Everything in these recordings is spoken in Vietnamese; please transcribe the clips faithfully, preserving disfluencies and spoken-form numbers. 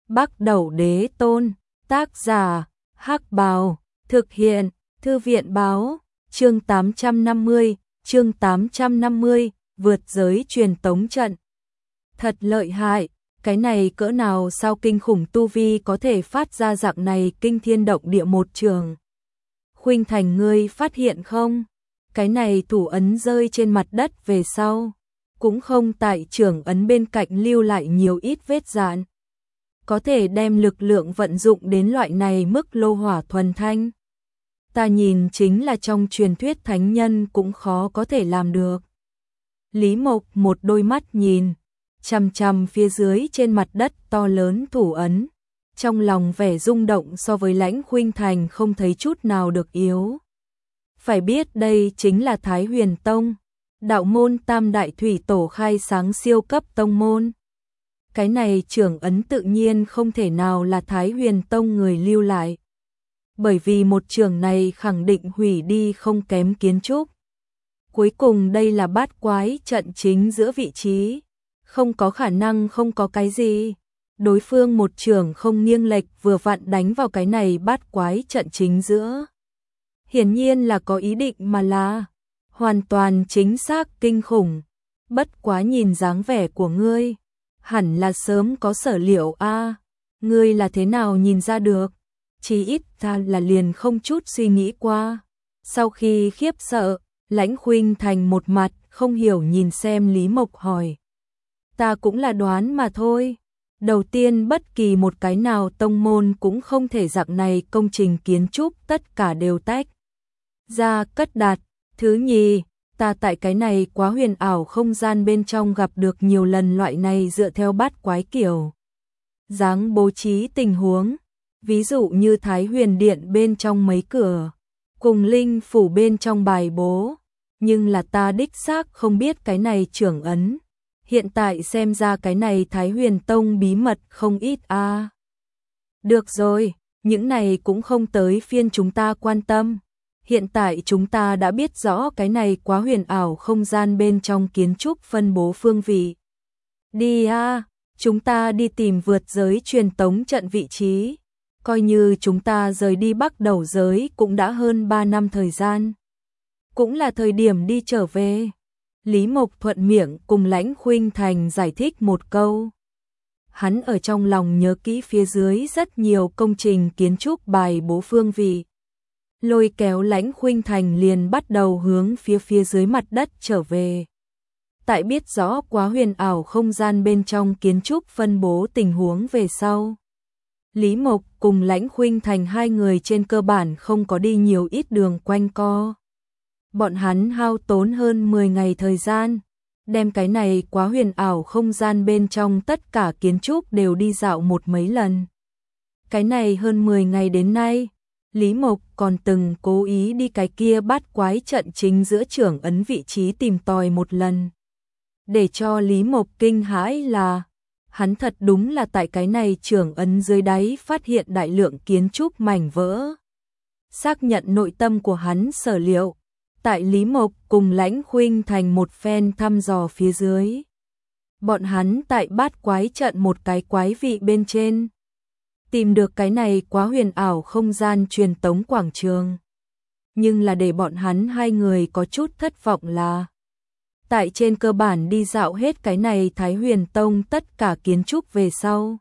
Bắc Đẩu Đế Tôn, tác giả, Hắc Bào, thực hiện, Thư viện báo, chương tám trăm năm mươi, chương tám trăm năm mươi, vượt giới truyền tống trận. Thật lợi hại, cái này cỡ nào sao kinh khủng tu vi có thể phát ra dạng này kinh thiên động địa một trường. Khuynh Thành ngươi phát hiện không? Cái này thủ ấn rơi trên mặt đất về sau, cũng không tại trưởng ấn bên cạnh lưu lại nhiều ít vết dạn. Có thể đem lực lượng vận dụng đến loại này mức lô hỏa thuần thanh. Ta nhìn chính là trong truyền thuyết thánh nhân cũng khó có thể làm được. Lý Mộc một đôi mắt nhìn, chằm chằm phía dưới trên mặt đất to lớn thủ ấn. Trong lòng vẻ rung động so với Lãnh Khuynh Thành không thấy chút nào được yếu. Phải biết đây chính là Thái Huyền Tông, đạo môn tam đại thủy tổ khai sáng siêu cấp tông môn. Cái này trưởng ấn tự nhiên không thể nào là Thái Huyền Tông người lưu lại. Bởi vì một trường này khẳng định hủy đi không kém kiến trúc. Cuối cùng đây là bát quái trận chính giữa vị trí. Không có khả năng không có cái gì. Đối phương một trường không nghiêng lệch vừa vặn đánh vào cái này bát quái trận chính giữa. Hiển nhiên là có ý định mà là hoàn toàn chính xác kinh khủng. Bất quá nhìn dáng vẻ của ngươi, hẳn là sớm có sở liệu a. À, ngươi là thế nào nhìn ra được? Chỉ ít ta là liền không chút suy nghĩ qua. Sau khi khiếp sợ, Lãnh Khuynh Thành một mặt không hiểu nhìn xem Lý Mộc hỏi. Ta cũng là đoán mà thôi. Đầu tiên bất kỳ một cái nào tông môn cũng không thể dạng này công trình kiến trúc tất cả đều tách ra cất đặt. Thứ nhì, ta tại cái này quá huyền ảo không gian bên trong gặp được nhiều lần loại này dựa theo bát quái kiểu dáng bố trí tình huống. Ví dụ như Thái Huyền Điện bên trong mấy cửa, cùng linh phủ bên trong bài bố. Nhưng là ta đích xác không biết cái này trưởng ấn. Hiện tại xem ra cái này Thái Huyền Tông bí mật không ít a. À. Được rồi, những này cũng không tới phiên chúng ta quan tâm. Hiện tại chúng ta đã biết rõ cái này quá huyền ảo không gian bên trong kiến trúc phân bố phương vị. Đi a, à, chúng ta đi tìm vượt giới truyền tống trận vị trí. Coi như chúng ta rời đi Bắc Đẩu giới cũng đã hơn ba năm thời gian. Cũng là thời điểm đi trở về. Lý Mộc thuận miệng cùng Lãnh Khuynh Thành giải thích một câu. Hắn ở trong lòng nhớ kỹ phía dưới rất nhiều công trình kiến trúc bài bố phương vị. Lôi kéo Lãnh Khuynh Thành liền bắt đầu hướng phía phía dưới mặt đất trở về. Tại biết rõ quá huyền ảo không gian bên trong kiến trúc phân bố tình huống về sau. Lý Mộc cùng Lãnh Khuynh Thành hai người trên cơ bản không có đi nhiều ít đường quanh co. Bọn hắn hao tốn hơn mười ngày thời gian, đem cái này quá huyền ảo không gian bên trong tất cả kiến trúc đều đi dạo một mấy lần. Cái này hơn mười ngày đến nay, Lý Mộc còn từng cố ý đi cái kia bát quái trận chính giữa trưởng ấn vị trí tìm tòi một lần. Để cho Lý Mộc kinh hãi là, hắn thật đúng là tại cái này trưởng ấn dưới đáy phát hiện đại lượng kiến trúc mảnh vỡ. Xác nhận nội tâm của hắn sở liệu, tại Lý Mộc cùng Lãnh Khuynh Thành một phen thăm dò phía dưới. Bọn hắn tại bát quái trận một cái quái vị bên trên. Tìm được cái này quá huyền ảo không gian truyền tống quảng trường. Nhưng là để bọn hắn hai người có chút thất vọng là tại trên cơ bản đi dạo hết cái này Thái Huyền Tông tất cả kiến trúc về sau.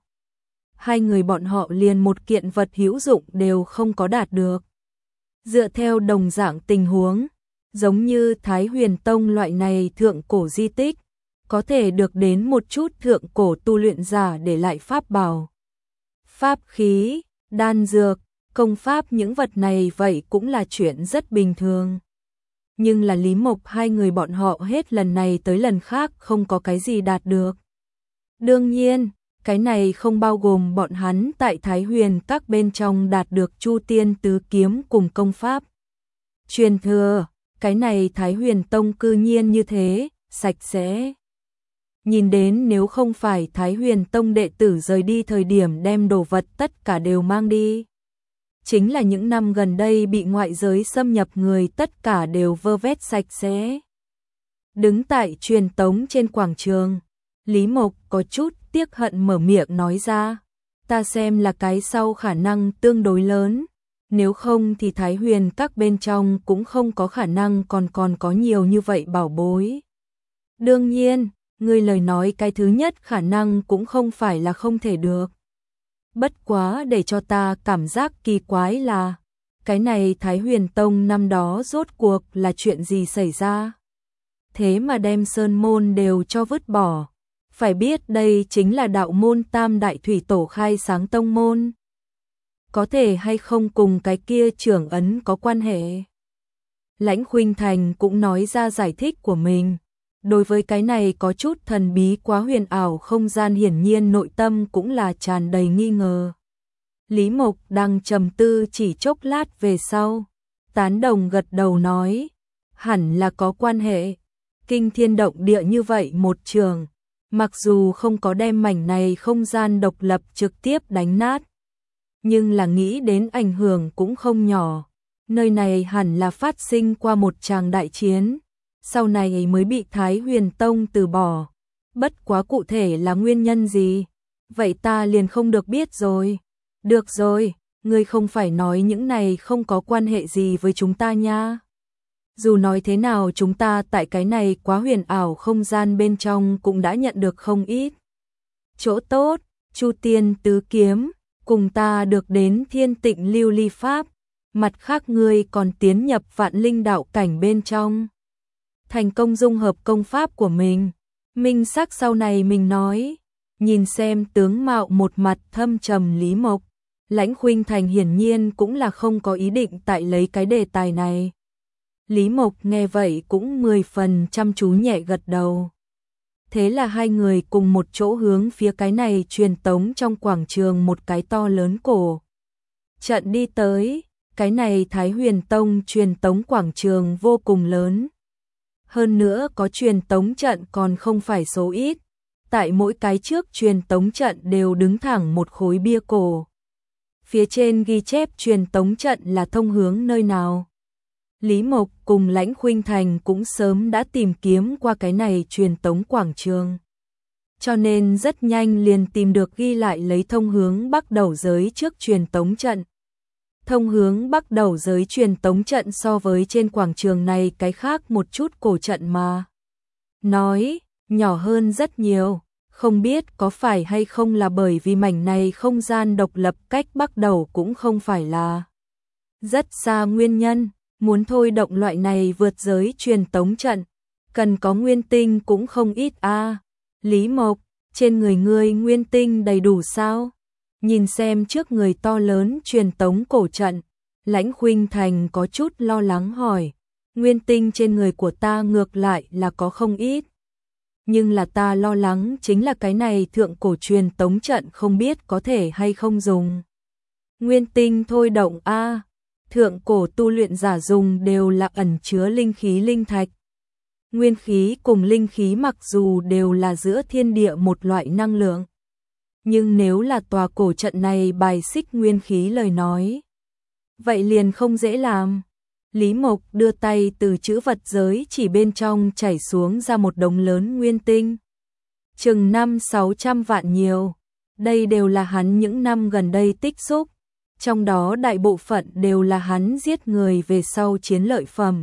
Hai người bọn họ liền một kiện vật hữu dụng đều không có đạt được. Dựa theo đồng dạng tình huống, giống như Thái Huyền Tông loại này thượng cổ di tích, có thể được đến một chút thượng cổ tu luyện giả để lại pháp bảo. Pháp khí, đan dược, công pháp những vật này vậy cũng là chuyện rất bình thường. Nhưng là Lý Mộc hai người bọn họ hết lần này tới lần khác không có cái gì đạt được. Đương nhiên, cái này không bao gồm bọn hắn tại Thái Huyền các bên trong đạt được Chu Tiên Tứ Kiếm cùng công pháp truyền thừa. Cái này Thái Huyền Tông cư nhiên như thế, sạch sẽ. Nhìn đến nếu không phải Thái Huyền Tông đệ tử rời đi thời điểm đem đồ vật tất cả đều mang đi. Chính là những năm gần đây bị ngoại giới xâm nhập người tất cả đều vơ vét sạch sẽ. Đứng tại truyền tống trên quảng trường, Lý Mộc có chút tiếc hận mở miệng nói ra. ta xem là cái sau khả năng tương đối lớn, nếu không thì Thái Huyền các bên trong cũng không có khả năng còn còn có nhiều như vậy bảo bối. Đương nhiên, ngươi lời nói cái thứ nhất khả năng cũng không phải là không thể được. Bất quá để cho ta cảm giác kỳ quái là, cái này Thái Huyền Tông năm đó rốt cuộc là chuyện gì xảy ra? Thế mà đem sơn môn đều cho vứt bỏ. Phải biết đây chính là đạo môn Tam Đại Thủy Tổ khai sáng tông môn. Có thể hay không cùng cái kia trưởng ấn có quan hệ? Lãnh Khuynh Thành cũng nói ra giải thích của mình. Đối với cái này có chút thần bí quá huyền ảo không gian hiển nhiên nội tâm cũng là tràn đầy nghi ngờ. Lý Mộc đang trầm tư chỉ chốc lát về sau. Tán đồng gật đầu nói, hẳn là có quan hệ. Kinh thiên động địa như vậy một trường, mặc dù không có đem mảnh này không gian độc lập trực tiếp đánh nát, nhưng là nghĩ đến ảnh hưởng cũng không nhỏ. Nơi này hẳn là phát sinh qua một tràng đại chiến, sau này mới bị Thái Huyền Tông từ bỏ. Bất quá cụ thể là nguyên nhân gì, vậy ta liền không được biết rồi. Được rồi, ngươi không phải nói những này không có quan hệ gì với chúng ta nha. Dù nói thế nào chúng ta tại cái này quá huyền ảo không gian bên trong cũng đã nhận được không ít chỗ tốt. Chu Tiên tứ kiếm, cùng ta được đến Thiên Tịnh Lưu Ly Pháp, mặt khác ngươi còn tiến nhập Vạn Linh đạo cảnh bên trong, thành công dung hợp công pháp của mình. Minh sắc sau này mình nói, nhìn xem tướng mạo một mặt thâm trầm Lý Mộc, Lãnh Khuynh Thành hiển nhiên cũng là không có ý định tại lấy cái đề tài này. Lý Mộc nghe vậy cũng mười phần chăm chú nhẹ gật đầu. Thế là hai người cùng một chỗ hướng phía cái này truyền tống trong quảng trường một cái to lớn cổ trận đi tới. Cái này Thái Huyền Tông truyền tống quảng trường vô cùng lớn. Hơn nữa có truyền tống trận còn không phải số ít. Tại mỗi cái trước truyền tống trận đều đứng thẳng một khối bia cổ. Phía trên ghi chép truyền tống trận là thông hướng nơi nào. Lý Mộc cùng Lãnh Khuynh Thành cũng sớm đã tìm kiếm qua cái này truyền tống quảng trường. Cho nên rất nhanh liền tìm được ghi lại lấy thông hướng Bắc Đầu Giới trước truyền tống trận. Thông hướng Bắc Đầu Giới truyền tống trận so với trên quảng trường này cái khác một chút cổ trận mà nói, nhỏ hơn rất nhiều. Không biết có phải hay không là bởi vì mảnh này không gian độc lập cách Bắc Đầu cũng không phải là rất xa nguyên nhân. Muốn thôi động loại này vượt giới truyền tống trận, cần có nguyên tinh cũng không ít a. À. Lý Mộc, trên người ngươi nguyên tinh đầy đủ sao? Nhìn xem trước người to lớn truyền tống cổ trận, Lãnh Khuynh Thành có chút lo lắng hỏi, nguyên tinh trên người của ta ngược lại là có không ít. Nhưng là ta lo lắng chính là cái này thượng cổ truyền tống trận không biết có thể hay không dùng nguyên tinh thôi động a. À. Thượng cổ tu luyện giả dùng đều là ẩn chứa linh khí linh thạch. Nguyên khí cùng linh khí mặc dù đều là giữa thiên địa một loại năng lượng, nhưng nếu là tòa cổ trận này bài xích nguyên khí lời nói, vậy liền không dễ làm. Lý Mộc đưa tay từ chữ vật giới chỉ bên trong chảy xuống ra một đống lớn nguyên tinh. Chừng năm sáu trăm vạn nhiều. Đây đều là hắn những năm gần đây tích xúc. Trong đó đại bộ phận đều là hắn giết người về sau chiến lợi phẩm.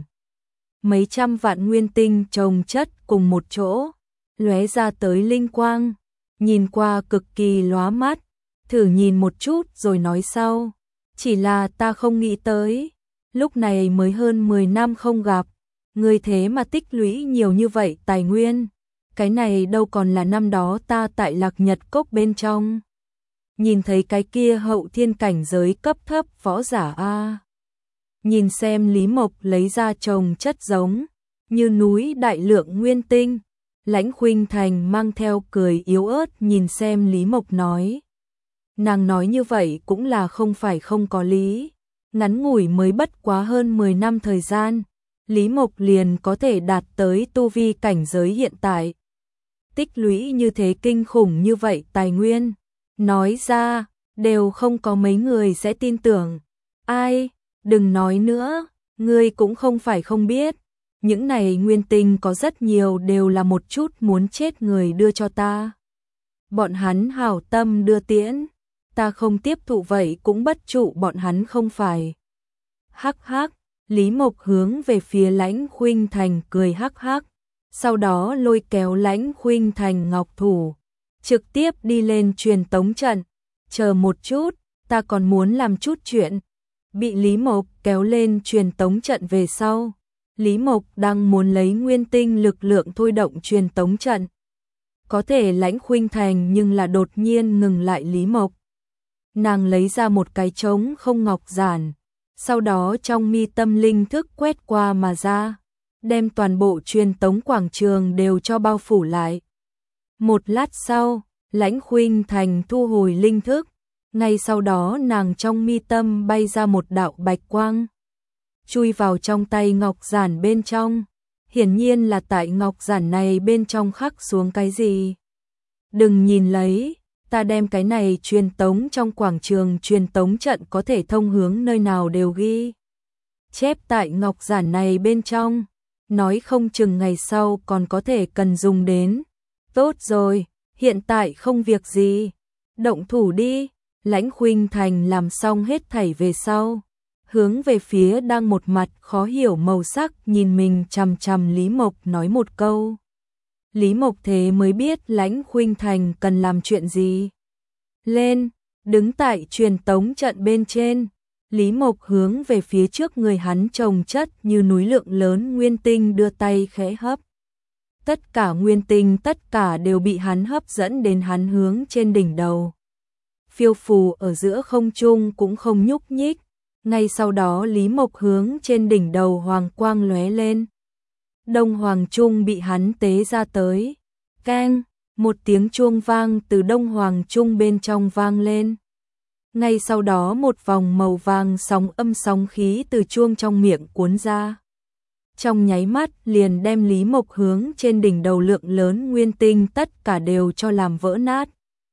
Mấy trăm vạn nguyên tinh chồng chất cùng một chỗ, lóe ra tới linh quang, nhìn qua cực kỳ lóa mắt. Thử nhìn một chút rồi nói sau, chỉ là ta không nghĩ tới, lúc này mới hơn mười năm không gặp, người thế mà tích lũy nhiều như vậy tài nguyên. Cái này đâu còn là năm đó ta tại Lạc Nhật Cốc bên trong nhìn thấy cái kia hậu thiên cảnh giới cấp thấp võ giả a. Nhìn xem Lý Mộc lấy ra chồng chất giống như núi đại lượng nguyên tinh, Lãnh Khuynh Thành mang theo cười yếu ớt nhìn xem Lý Mộc nói. Nàng nói như vậy cũng là không phải không có lý, ngắn ngủi mới bất quá hơn mười năm thời gian, Lý Mộc liền có thể đạt tới tu vi cảnh giới hiện tại. Tích lũy như thế kinh khủng như vậy tài nguyên, nói ra, đều không có mấy người sẽ tin tưởng. Ai, đừng nói nữa, ngươi cũng không phải không biết. Những này nguyên tinh có rất nhiều đều là một chút muốn chết người đưa cho ta. Bọn hắn hảo tâm đưa tiễn, ta không tiếp thụ vậy cũng bất trụ bọn hắn không phải. Hắc hắc, Lý Mộc hướng về phía Lãnh Khuynh Thành cười hắc hắc, sau đó lôi kéo Lãnh Khuynh Thành ngọc thủ, trực tiếp đi lên truyền tống trận. Chờ một chút, ta còn muốn làm chút chuyện. Bị Lý Mộc kéo lên truyền tống trận về sau, Lý Mộc đang muốn lấy nguyên tinh lực lượng thôi động truyền tống trận. Có thể Lãnh Khuynh Thành nhưng là đột nhiên ngừng lại Lý Mộc. Nàng lấy ra một cái trống không ngọc giản, sau đó trong mi tâm linh thức quét qua mà ra, đem toàn bộ truyền tống quảng trường đều cho bao phủ lại. Một lát sau, Lãnh Khuynh Thành thu hồi linh thức, ngay sau đó nàng trong mi tâm bay ra một đạo bạch quang, chui vào trong tay ngọc giản bên trong. Hiển nhiên là tại ngọc giản này bên trong khắc xuống cái gì. Đừng nhìn lấy, ta đem cái này truyền tống trong quảng trường truyền tống trận có thể thông hướng nơi nào đều ghi chép tại ngọc giản này bên trong, nói không chừng ngày sau còn có thể cần dùng đến. Tốt rồi, hiện tại không việc gì, động thủ đi. Lãnh Khuynh Thành làm xong hết thảy về sau, hướng về phía đang một mặt khó hiểu màu sắc nhìn mình chằm chằm Lý Mộc nói một câu. Lý Mộc thế mới biết Lãnh Khuynh Thành cần làm chuyện gì. Lên, đứng tại truyền tống trận bên trên, Lý Mộc hướng về phía trước người hắn chồng chất như núi lượng lớn nguyên tinh đưa tay khẽ hấp. Tất cả nguyên tinh tất cả đều bị hắn hấp dẫn đến hắn hướng trên đỉnh đầu. Phiêu phù ở giữa không trung cũng không nhúc nhích. Ngay sau đó Lý Mộc hướng trên đỉnh đầu hoàng quang lóe lên. Đông Hoàng Trung bị hắn tế ra tới. Keng, một tiếng chuông vang từ Đông Hoàng Trung bên trong vang lên. Ngay sau đó một vòng màu vàng sóng âm sóng khí từ chuông trong miệng cuốn ra. Trong nháy mắt liền đem Lý Mộc hướng trên đỉnh đầu lượng lớn nguyên tinh tất cả đều cho làm vỡ nát.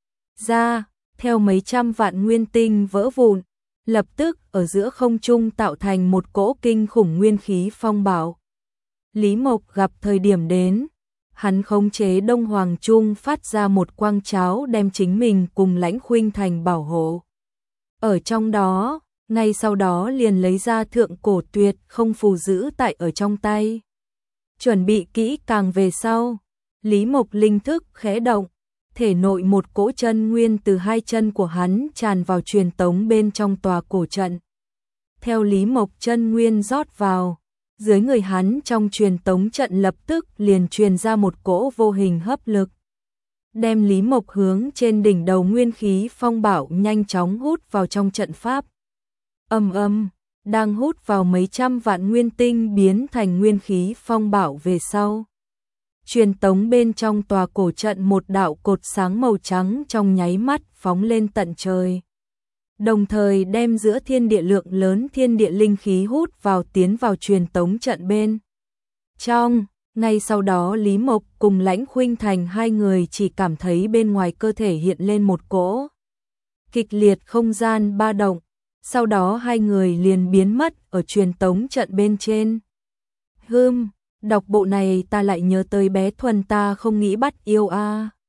Ra, theo mấy trăm vạn nguyên tinh vỡ vụn, lập tức ở giữa không trung tạo thành một cỗ kinh khủng nguyên khí phong bạo. Lý Mộc gặp thời điểm đến, hắn khống chế Đông Hoàng Trung phát ra một quang cháo đem chính mình cùng Lãnh Khuynh Thành bảo hộ. Ở trong đó, ngay sau đó liền lấy ra thượng cổ tuyệt không phù giữ tại ở trong tay. Chuẩn bị kỹ càng về sau, Lý Mộc linh thức khẽ động, thể nội một cỗ chân nguyên từ hai chân của hắn tràn vào truyền tống bên trong tòa cổ trận. Theo Lý Mộc chân nguyên rót vào, dưới người hắn trong truyền tống trận lập tức liền truyền ra một cỗ vô hình hấp lực, đem Lý Mộc hướng trên đỉnh đầu nguyên khí phong bạo nhanh chóng hút vào trong trận pháp. Âm âm, đang hút vào mấy trăm vạn nguyên tinh biến thành nguyên khí phong bạo về sau. Truyền tống bên trong tòa cổ trận một đạo cột sáng màu trắng trong nháy mắt phóng lên tận trời. Đồng thời đem giữa thiên địa lượng lớn thiên địa linh khí hút vào tiến vào truyền tống trận bên trong. Ngay sau đó Lý Mộc cùng Lãnh Khuynh Thành hai người chỉ cảm thấy bên ngoài cơ thể hiện lên một cỗ kịch liệt không gian ba động. Sau đó hai người liền biến mất ở truyền tống trận bên trên. Hừm, đọc bộ này ta lại nhớ tới bé Thuần ta không nghĩ bắt yêu a. À.